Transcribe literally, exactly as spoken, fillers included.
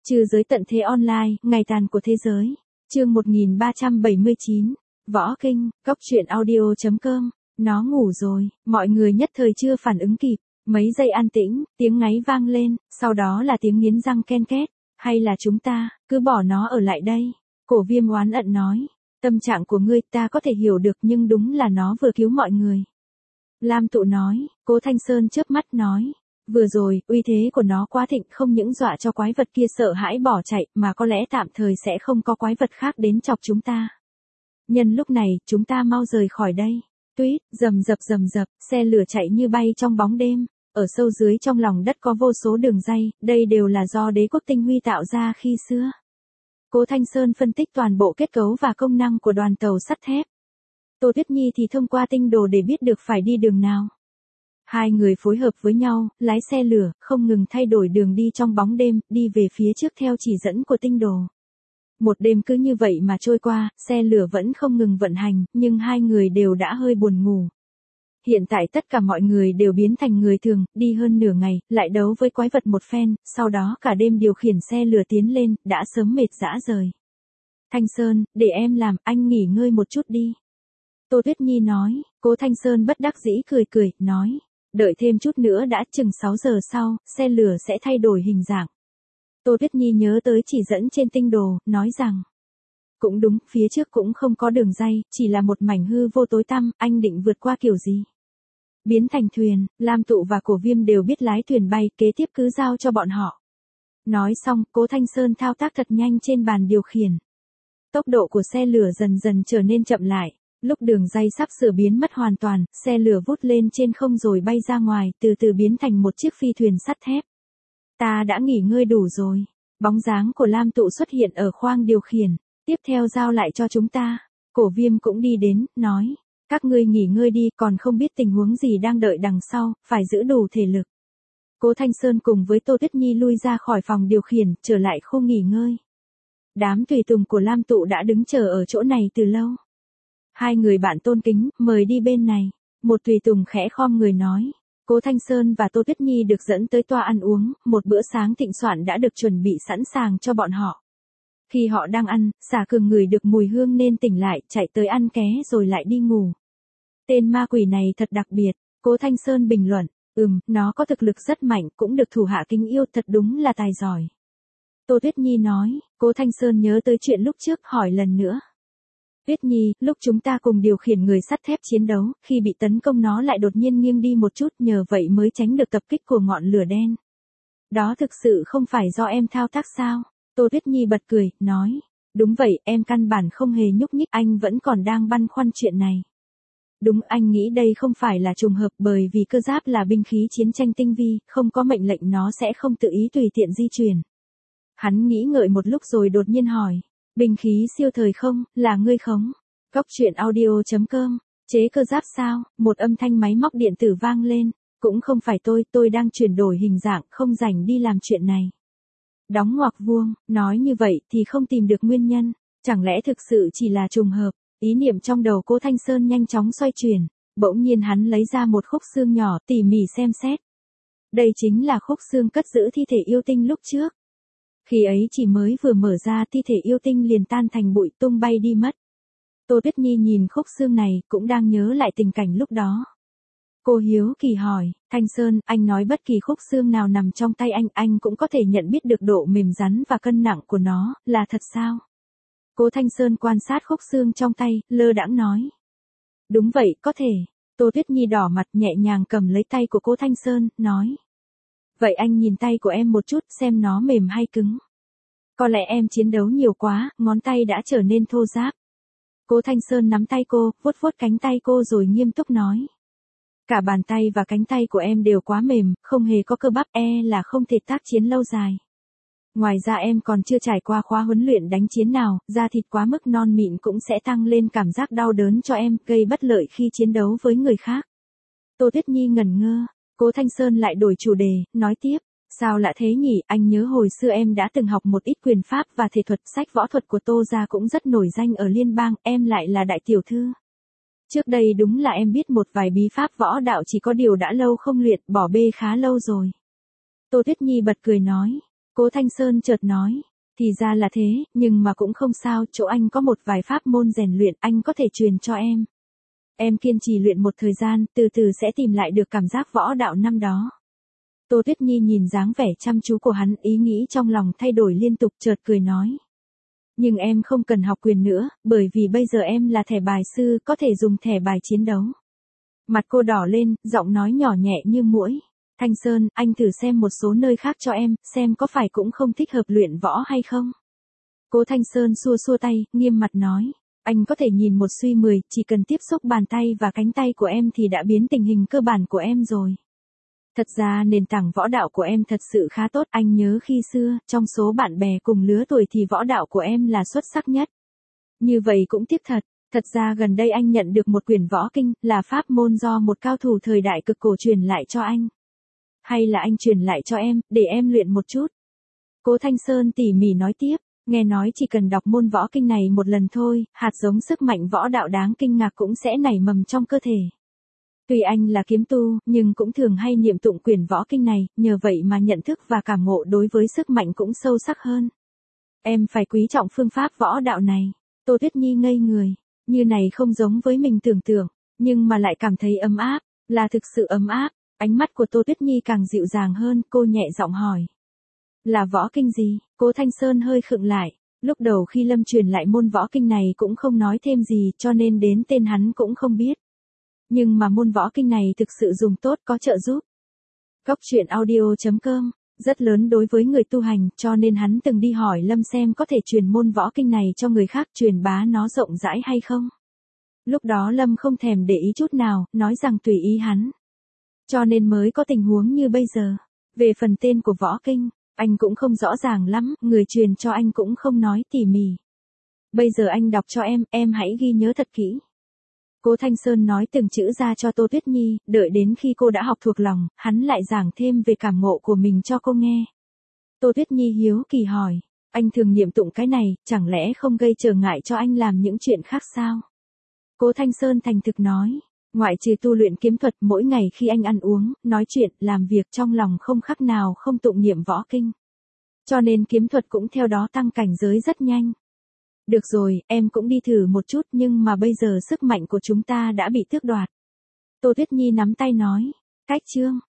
Trừ giới tận thế online, ngày tàn của thế giới. Chương một nghìn ba trăm bảy mươi chín. Võ Kinh, Cốc truyện audio chấm com. Nó ngủ rồi, mọi người nhất thời chưa phản ứng kịp. Mấy giây an tĩnh, tiếng ngáy vang lên, sau đó là tiếng nghiến răng ken két. Hay là chúng ta, cứ bỏ nó ở lại đây. Cổ Viêm oán ận nói. Tâm trạng của ngươi ta có thể hiểu được nhưng đúng là nó vừa cứu mọi người. Lam Tụ nói, Cố Thanh Sơn chớp mắt nói. Vừa rồi, uy thế của nó quá thịnh không những dọa cho quái vật kia sợ hãi bỏ chạy mà có lẽ tạm thời sẽ không có quái vật khác đến chọc chúng ta. Nhân lúc này, chúng ta mau rời khỏi đây. Tuyết, rầm rập rầm rập, xe lửa chạy như bay trong bóng đêm. Ở sâu dưới trong lòng đất có vô số đường ray, đây đều là do đế quốc tinh huy tạo ra khi xưa. Cố Thanh Sơn phân tích toàn bộ kết cấu và công năng của đoàn tàu sắt thép. Tô Tuyết Nhi thì thông qua tinh đồ để biết được phải đi đường nào. Hai người phối hợp với nhau, lái xe lửa, không ngừng thay đổi đường đi trong bóng đêm, đi về phía trước theo chỉ dẫn của tinh đồ. Một đêm cứ như vậy mà trôi qua, xe lửa vẫn không ngừng vận hành, nhưng hai người đều đã hơi buồn ngủ. Hiện tại tất cả mọi người đều biến thành người thường, đi hơn nửa ngày, lại đấu với quái vật một phen, sau đó cả đêm điều khiển xe lửa tiến lên, đã sớm mệt rã rời. Thanh Sơn, để em làm, anh nghỉ ngơi một chút đi. Tô Tuyết Nhi nói, Cố Thanh Sơn bất đắc dĩ cười cười, nói. Đợi thêm chút nữa đã chừng sáu giờ sau, xe lửa sẽ thay đổi hình dạng. Tô Tuyết Nhi nhớ tới chỉ dẫn trên tinh đồ, nói rằng. Cũng đúng, phía trước cũng không có đường ray, chỉ là một mảnh hư vô tối tăm, anh định vượt qua kiểu gì? Biến thành thuyền, Lam Tụ và Cổ Viêm đều biết lái thuyền bay, kế tiếp cứ giao cho bọn họ. Nói xong, Cố Thanh Sơn thao tác thật nhanh trên bàn điều khiển. Tốc độ của xe lửa dần dần trở nên chậm lại. Lúc đường ray sắp sửa biến mất hoàn toàn, xe lửa vút lên trên không rồi bay ra ngoài, từ từ biến thành một chiếc phi thuyền sắt thép. Ta đã nghỉ ngơi đủ rồi. Bóng dáng của Lam Tụ xuất hiện ở khoang điều khiển. Tiếp theo giao lại cho chúng ta. Cổ Viêm cũng đi đến, nói. Các ngươi nghỉ ngơi đi, còn không biết tình huống gì đang đợi đằng sau, phải giữ đủ thể lực. Cố Thanh Sơn cùng với Tô Tuyết Nhi lui ra khỏi phòng điều khiển, trở lại khu nghỉ ngơi. Đám tùy tùng của Lam Tụ đã đứng chờ ở chỗ này từ lâu. Hai người bạn tôn kính, mời đi bên này. Một tùy tùng khẽ khom người nói. Cố Thanh Sơn và Tô Tuyết Nhi được dẫn tới toa ăn uống, một bữa sáng thịnh soạn đã được chuẩn bị sẵn sàng cho bọn họ. Khi họ đang ăn, Xà Cường ngửi được mùi hương nên tỉnh lại, chạy tới ăn ké rồi lại đi ngủ. Tên ma quỷ này thật đặc biệt, Cố Thanh Sơn bình luận. Ừm, nó có thực lực rất mạnh, cũng được thủ hạ kính yêu, thật đúng là tài giỏi. Tô Tuyết Nhi nói. Cố Thanh Sơn nhớ tới chuyện lúc trước, hỏi lần nữa. Tuyết Nhi, lúc chúng ta cùng điều khiển người sắt thép chiến đấu, khi bị tấn công nó lại đột nhiên nghiêng đi một chút, nhờ vậy mới tránh được tập kích của ngọn lửa đen. Đó thực sự không phải do em thao tác sao? Tô Tuyết Nhi bật cười, nói. Đúng vậy, em căn bản không hề nhúc nhích, anh vẫn còn đang băn khoăn chuyện này. Đúng, anh nghĩ đây không phải là trùng hợp bởi vì cơ giáp là binh khí chiến tranh tinh vi, không có mệnh lệnh nó sẽ không tự ý tùy tiện di chuyển. Hắn nghĩ ngợi một lúc rồi đột nhiên hỏi. Binh khí siêu thời không, là ngươi khống? Cốc truyện audio chấm com. Chế cơ giáp sao? Một âm thanh máy móc điện tử vang lên. Cũng không phải tôi, tôi đang chuyển đổi hình dạng, không rảnh đi làm chuyện này. Đóng ngoặc vuông, nói như vậy thì không tìm được nguyên nhân. Chẳng lẽ thực sự chỉ là trùng hợp? Ý niệm trong đầu Cố Thanh Sơn nhanh chóng xoay chuyển. Bỗng nhiên hắn lấy ra một khúc xương nhỏ tỉ mỉ xem xét. Đây chính là khúc xương cất giữ thi thể yêu tinh lúc trước. Khi ấy chỉ mới vừa mở ra thi thể yêu tinh liền tan thành bụi tung bay đi mất. Tô Tuyết Nhi nhìn khúc xương này cũng đang nhớ lại tình cảnh lúc đó. Cô hiếu kỳ hỏi, Thanh Sơn, anh nói bất kỳ khúc xương nào nằm trong tay anh, anh cũng có thể nhận biết được độ mềm rắn và cân nặng của nó, là thật sao? Cố Thanh Sơn quan sát khúc xương trong tay, lơ đãng nói. Đúng vậy, có thể. Tô Tuyết Nhi đỏ mặt nhẹ nhàng cầm lấy tay của Cố Thanh Sơn, nói. Vậy anh nhìn tay của em một chút xem nó mềm hay cứng. Có lẽ em chiến đấu nhiều quá, ngón tay đã trở nên thô ráp. Cố Thanh Sơn nắm tay cô, vuốt vuốt cánh tay cô rồi nghiêm túc nói. Cả bàn tay và cánh tay của em đều quá mềm, không hề có cơ bắp, e là không thể tác chiến lâu dài. Ngoài ra em còn chưa trải qua khóa huấn luyện đánh chiến nào, da thịt quá mức non mịn cũng sẽ tăng lên cảm giác đau đớn cho em, gây bất lợi khi chiến đấu với người khác. Tô Tuyết Nhi ngẩn ngơ. Cố Thanh Sơn lại đổi chủ đề, nói tiếp, sao lạ thế nhỉ, anh nhớ hồi xưa em đã từng học một ít quyền pháp và thể thuật, sách võ thuật của Tô gia cũng rất nổi danh ở liên bang, em lại là đại tiểu thư. Trước đây đúng là em biết một vài bí pháp võ đạo, chỉ có điều đã lâu không luyện, bỏ bê khá lâu rồi. Tô Tuyết Nhi bật cười nói, Cố Thanh Sơn chợt nói. Thì ra là thế, nhưng mà cũng không sao, chỗ anh có một vài pháp môn rèn luyện, anh có thể truyền cho em. Em kiên trì luyện một thời gian, từ từ sẽ tìm lại được cảm giác võ đạo năm đó. Tô Tuyết Nhi nhìn dáng vẻ chăm chú của hắn, ý nghĩ trong lòng thay đổi liên tục, chợt cười nói. Nhưng em không cần học quyền nữa, bởi vì bây giờ em là thẻ bài sư, có thể dùng thẻ bài chiến đấu. Mặt cô đỏ lên, giọng nói nhỏ nhẹ như muỗi. Thanh Sơn, anh thử xem một số nơi khác cho em, xem có phải cũng không thích hợp luyện võ hay không. Cố Thanh Sơn xua xua tay, nghiêm mặt nói. Anh có thể nhìn một suy mười, chỉ cần tiếp xúc bàn tay và cánh tay của em thì đã biến tình hình cơ bản của em rồi. Thật ra nền tảng võ đạo của em thật sự khá tốt, anh nhớ khi xưa, trong số bạn bè cùng lứa tuổi thì võ đạo của em là xuất sắc nhất. Như vậy cũng tiếc thật, thật ra gần đây anh nhận được một quyển võ kinh, là pháp môn do một cao thủ thời đại cực cổ truyền lại cho anh. Hay là anh truyền lại cho em, để em luyện một chút. Cố Thanh Sơn tỉ mỉ nói tiếp, nghe nói chỉ cần đọc môn võ kinh này một lần thôi, hạt giống sức mạnh võ đạo đáng kinh ngạc cũng sẽ nảy mầm trong cơ thể. Tuy anh là kiếm tu, nhưng cũng thường hay niệm tụng quyển võ kinh này, nhờ vậy mà nhận thức và cảm ngộ đối với sức mạnh cũng sâu sắc hơn. Em phải quý trọng phương pháp võ đạo này. Tô Tuyết Nhi ngây người, như này không giống với mình tưởng tượng, nhưng mà lại cảm thấy ấm áp, là thực sự ấm áp. Ánh mắt của Tô Tuyết Nhi càng dịu dàng hơn, cô nhẹ giọng hỏi. Là võ kinh gì? Cố Thanh Sơn hơi khựng lại, lúc đầu khi Lâm truyền lại môn võ kinh này cũng không nói thêm gì, cho nên đến tên hắn cũng không biết. Nhưng mà môn võ kinh này thực sự dùng tốt, có trợ giúp. Góc truyện audio chấm com, rất lớn đối với người tu hành, cho nên hắn từng đi hỏi Lâm xem có thể truyền môn võ kinh này cho người khác, truyền bá nó rộng rãi hay không. Lúc đó Lâm không thèm để ý chút nào, nói rằng tùy ý hắn. Cho nên mới có tình huống như bây giờ. Về phần tên của võ kinh, anh cũng không rõ ràng lắm, người truyền cho anh cũng không nói tỉ mỉ. Bây giờ anh đọc cho em, em hãy ghi nhớ thật kỹ. Cố Thanh Sơn nói từng chữ ra cho Tô Tuyết Nhi, đợi đến khi cô đã học thuộc lòng, hắn lại giảng thêm về cảm ngộ của mình cho cô nghe. Tô Tuyết Nhi hiếu kỳ hỏi, anh thường niệm tụng cái này, chẳng lẽ không gây trở ngại cho anh làm những chuyện khác sao? Cố Thanh Sơn thành thực nói, ngoại trừ tu luyện kiếm thuật, mỗi ngày khi anh ăn uống, nói chuyện, làm việc trong lòng không khác nào không tụng niệm võ kinh. Cho nên kiếm thuật cũng theo đó tăng cảnh giới rất nhanh. Được rồi, em cũng đi thử một chút, nhưng mà bây giờ sức mạnh của chúng ta đã bị tước đoạt. Tô Tuyết Nhi nắm tay nói, cách chương.